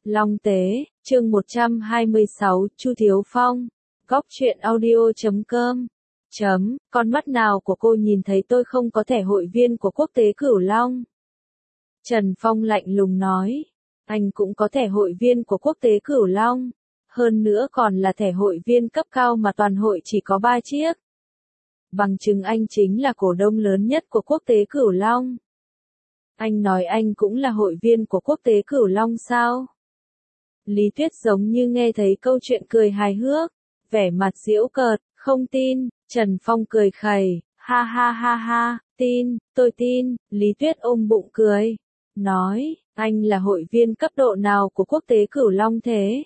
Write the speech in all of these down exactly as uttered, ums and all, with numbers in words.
Long Tế, chương một trăm hai mươi sáu, Chu Thiếu Phong, góc truyện audio chấm com. Chấm, con mắt nào của cô nhìn thấy tôi không có thẻ hội viên của Quốc tế Cửu Long? Trần Phong lạnh lùng nói, anh cũng có thẻ hội viên của Quốc tế Cửu Long, hơn nữa còn là thẻ hội viên cấp cao mà toàn hội chỉ có ba chiếc. Bằng chứng anh chính là cổ đông lớn nhất của Quốc tế Cửu Long. Anh nói anh cũng là hội viên của Quốc tế Cửu Long sao? Lý Tuyết giống như nghe thấy câu chuyện cười hài hước, vẻ mặt giễu cợt, không tin. Trần Phong cười khẩy, ha ha ha ha, tin, tôi tin. Lý Tuyết ôm bụng cười, nói, anh là hội viên cấp độ nào của Quốc tế Cửu Long thế?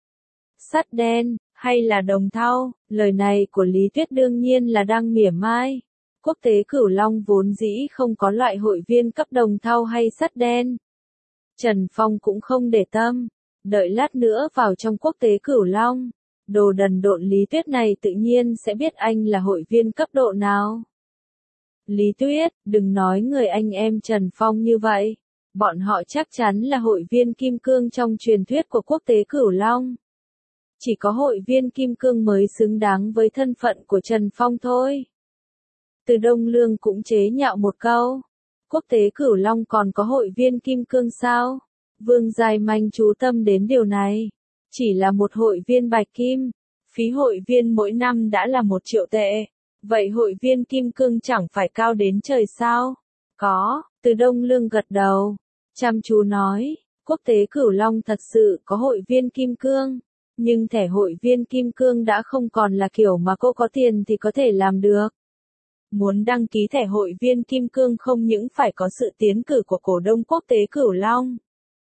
Sắt đen, hay là đồng thau? Lời này của Lý Tuyết đương nhiên là đang mỉa mai. Quốc tế Cửu Long vốn dĩ không có loại hội viên cấp đồng thau hay sắt đen. Trần Phong cũng không để tâm, đợi lát nữa vào trong Quốc tế Cửu Long, đồ đần độn Lý Tuyết này tự nhiên sẽ biết anh là hội viên cấp độ nào. Lý Tuyết, đừng nói người anh em Trần Phong như vậy, bọn họ chắc chắn là hội viên kim cương trong truyền thuyết của Quốc tế Cửu Long. Chỉ có hội viên kim cương mới xứng đáng với thân phận của Trần Phong thôi. Từ Đông Lương cũng chế nhạo một câu, Quốc tế Cửu Long còn có hội viên kim cương sao? Vương Giai Manh chú tâm đến điều này. Chỉ là một hội viên bạch kim, phí hội viên mỗi năm đã là một triệu tệ. Vậy hội viên kim cương chẳng phải cao đến trời sao? Có, Từ Đông Lương gật đầu, chăm chú nói, Quốc tế Cửu Long thật sự có hội viên kim cương. Nhưng thẻ hội viên kim cương đã không còn là kiểu mà cô có tiền thì có thể làm được. Muốn đăng ký thẻ hội viên kim cương không những phải có sự tiến cử của cổ đông Quốc tế Cửu Long.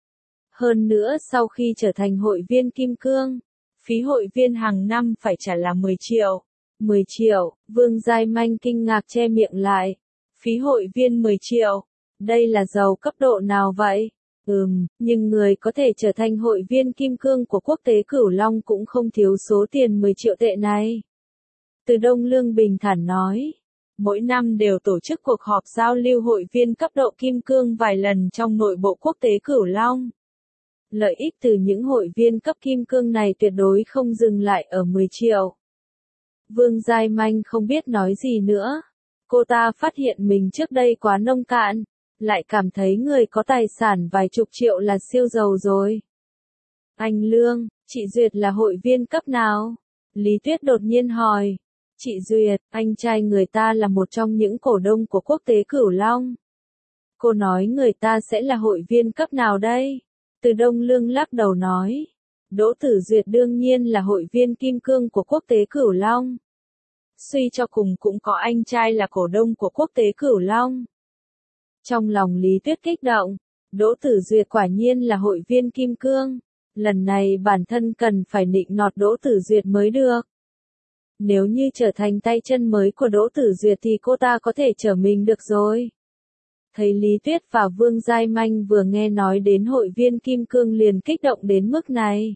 Hơn nữa sau khi trở thành hội viên kim cương, phí hội viên hàng năm phải trả là mười triệu. mười triệu, Vương Giai Manh kinh ngạc che miệng lại. Phí hội viên mười triệu, đây là giàu cấp độ nào vậy? Ừm, nhưng người có thể trở thành hội viên kim cương của Quốc tế Cửu Long cũng không thiếu số tiền mười triệu tệ này. Từ Đông Lương bình thản nói, mỗi năm đều tổ chức cuộc họp giao lưu hội viên cấp độ kim cương vài lần trong nội bộ Quốc tế Cửu Long. Lợi ích từ những hội viên cấp kim cương này tuyệt đối không dừng lại ở mười triệu. Vương Giai Manh không biết nói gì nữa. Cô ta phát hiện mình trước đây quá nông cạn, lại cảm thấy người có tài sản vài chục triệu là siêu giàu rồi. Anh Lương, chị Duyệt là hội viên cấp nào? Lý Tuyết đột nhiên hỏi. Chị Duyệt, anh trai người ta là một trong những cổ đông của Quốc tế Cửu Long. Cô nói người ta sẽ là hội viên cấp nào đây? Từ Đông Lương lắc đầu nói. Đỗ Tử Duyệt đương nhiên là hội viên kim cương của Quốc tế Cửu Long. Suy cho cùng cũng có anh trai là cổ đông của Quốc tế Cửu Long. Trong lòng Lý Tuyết kích động, Đỗ Tử Duyệt quả nhiên là hội viên kim cương. Lần này bản thân cần phải nịnh nọt Đỗ Tử Duyệt mới được. Nếu như trở thành tay chân mới của Đỗ Tử Duyệt thì cô ta có thể trở mình được rồi. Thấy Lý Tuyết và Vương Giai Manh vừa nghe nói đến hội viên kim cương liền kích động đến mức này.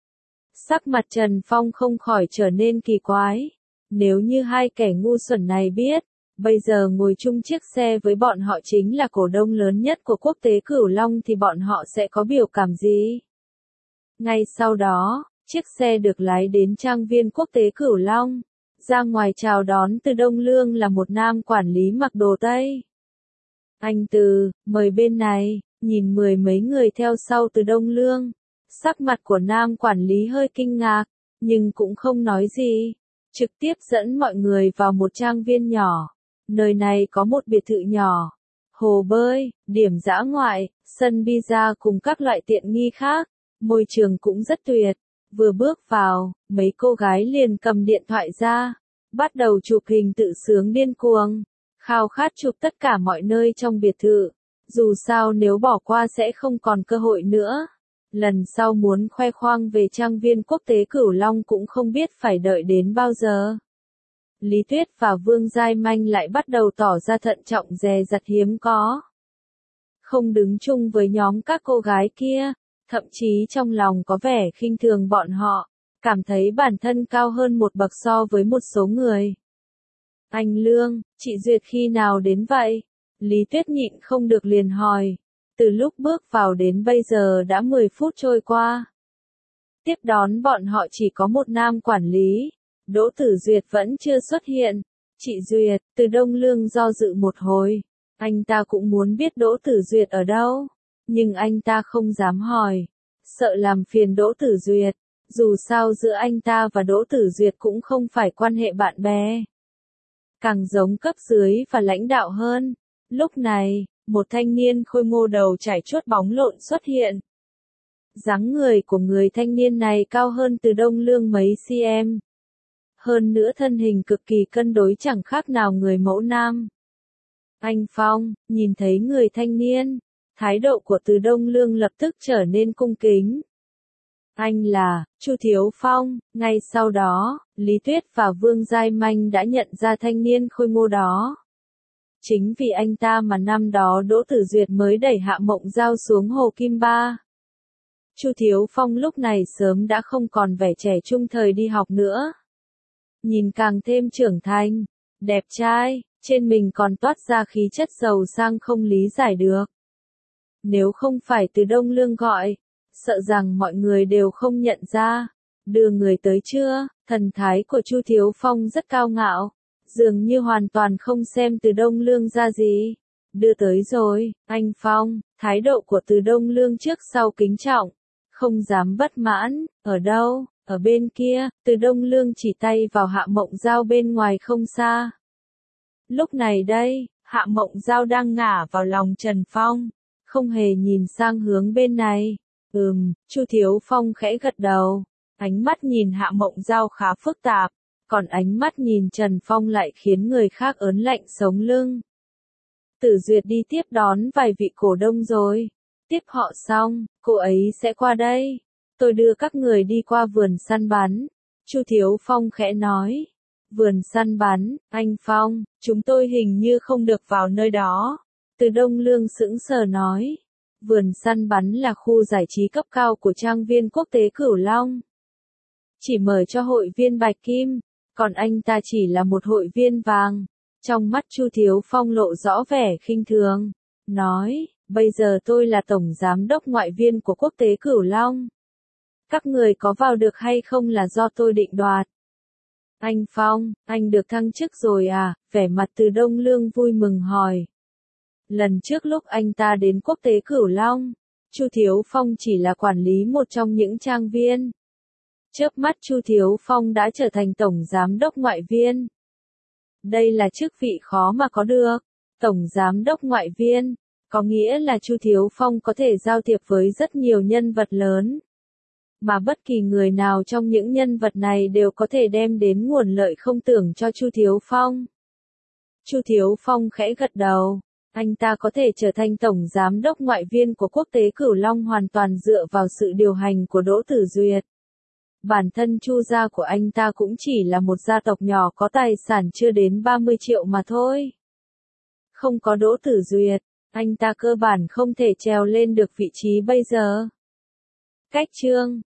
Sắc mặt Trần Phong không khỏi trở nên kỳ quái. Nếu như hai kẻ ngu xuẩn này biết, bây giờ ngồi chung chiếc xe với bọn họ chính là cổ đông lớn nhất của Quốc tế Cửu Long thì bọn họ sẽ có biểu cảm gì? Ngay sau đó, chiếc xe được lái đến trang viên Quốc tế Cửu Long. Ra ngoài chào đón Từ Đông Lương là một nam quản lý mặc đồ Tây. Anh Từ, mời bên này. Nhìn mười mấy người theo sau Từ Đông Lương. Sắc mặt của nam quản lý hơi kinh ngạc, nhưng cũng không nói gì. Trực tiếp dẫn mọi người vào một trang viên nhỏ. Nơi này có một biệt thự nhỏ, hồ bơi, điểm dã ngoại, sân pizza cùng các loại tiện nghi khác. Môi trường cũng rất tuyệt. Vừa bước vào, mấy cô gái liền cầm điện thoại ra, bắt đầu chụp hình tự sướng điên cuồng, khao khát chụp tất cả mọi nơi trong biệt thự. Dù sao nếu bỏ qua sẽ không còn cơ hội nữa. Lần sau muốn khoe khoang về trang viên Quốc tế Cửu Long cũng không biết phải đợi đến bao giờ. Lý Tuyết và Vương Giai Manh lại bắt đầu tỏ ra thận trọng dè dặt hiếm có. Không đứng chung với nhóm các cô gái kia, thậm chí trong lòng có vẻ khinh thường bọn họ, cảm thấy bản thân cao hơn một bậc so với một số người. Anh Lương, chị Duyệt khi nào đến vậy? Lý Tuyết nhịn không được liền hỏi. Từ lúc bước vào đến bây giờ đã mười phút trôi qua. Tiếp đón bọn họ chỉ có một nam quản lý. Đỗ Tử Duyệt vẫn chưa xuất hiện. Chị Duyệt, Từ Đông Lương do dự một hồi. Anh ta cũng muốn biết Đỗ Tử Duyệt ở đâu. Nhưng anh ta không dám hỏi. Sợ làm phiền Đỗ Tử Duyệt. Dù sao giữa anh ta và Đỗ Tử Duyệt cũng không phải quan hệ bạn bè. Càng giống cấp dưới và lãnh đạo hơn. Lúc này, một thanh niên khôi ngô đầu chải chuốt bóng lộn xuất hiện. Dáng người của người thanh niên này cao hơn Từ Đông Lương mấy cm. Hơn nữa thân hình cực kỳ cân đối chẳng khác nào người mẫu nam. Anh Phong, nhìn thấy người thanh niên, thái độ của Từ Đông Lương lập tức trở nên cung kính. Anh là, Chu Thiếu Phong. Ngay sau đó, Lý Tuyết và Vương Giai Manh đã nhận ra thanh niên khôi ngô đó. Chính vì anh ta mà năm đó Đỗ Tử Duyệt mới đẩy Hạ Mộng Giao xuống hồ Kim Ba. Chu Thiếu Phong lúc này sớm đã không còn vẻ trẻ trung thời đi học nữa. Nhìn càng thêm trưởng thành, đẹp trai, trên mình còn toát ra khí chất giàu sang không lý giải được. Nếu không phải Từ Đông Lương gọi, sợ rằng mọi người đều không nhận ra. Đưa người tới chưa? Thần thái của Chu Thiếu Phong rất cao ngạo, dường như hoàn toàn không xem Từ Đông Lương ra gì. Đưa tới rồi, anh Phong. Thái độ của Từ Đông Lương trước sau kính trọng, không dám bất mãn. Ở đâu? Ở bên kia. Từ Đông Lương chỉ tay vào Hạ Mộng Giao bên ngoài không xa. Lúc này đây, Hạ Mộng Giao đang ngả vào lòng Trần Phong, không hề nhìn sang hướng bên này. Ừm, Chu Thiếu Phong khẽ gật đầu. Ánh mắt nhìn Hạ Mộng Giao khá phức tạp, còn ánh mắt nhìn Trần Phong lại khiến người khác ớn lạnh sống lưng. Tử Duyệt đi tiếp đón vài vị cổ đông rồi. Tiếp họ xong, cô ấy sẽ qua đây. Tôi đưa các người đi qua vườn săn bắn. Chu Thiếu Phong khẽ nói. Vườn săn bắn, anh Phong, chúng tôi hình như không được vào nơi đó. Từ Đông Lương sững sờ nói. Vườn săn bắn là khu giải trí cấp cao của trang viên quốc tế Cửu Long. Chỉ mời cho hội viên bạch kim, còn anh ta chỉ là một hội viên vàng. Trong mắt Chu Thiếu Phong lộ rõ vẻ khinh thường. Nói, bây giờ tôi là tổng giám đốc ngoại viên của quốc tế Cửu Long. Các người có vào được hay không là do tôi định đoạt. Anh Phong, anh được thăng chức rồi à? Vẻ mặt Từ Đông Lương vui mừng hỏi. Lần trước lúc anh ta đến quốc tế Cửu Long, Chu Thiếu Phong chỉ là quản lý một trong những trang viên. Chớp mắt Chu Thiếu Phong đã trở thành tổng giám đốc ngoại viên. Đây là chức vị khó mà có được. Tổng giám đốc ngoại viên, có nghĩa là Chu Thiếu Phong có thể giao thiệp với rất nhiều nhân vật lớn. Mà bất kỳ người nào trong những nhân vật này đều có thể đem đến nguồn lợi không tưởng cho Chu Thiếu Phong. Chu Thiếu Phong khẽ gật đầu. Anh ta có thể trở thành tổng giám đốc ngoại viên của quốc tế Cửu Long hoàn toàn dựa vào sự điều hành của Đỗ Tử Duyệt. Bản thân Chu gia của anh ta cũng chỉ là một gia tộc nhỏ có tài sản chưa đến ba mươi triệu mà thôi. Không có Đỗ Tử Duyệt, anh ta cơ bản không thể trèo lên được vị trí bây giờ. Cách chương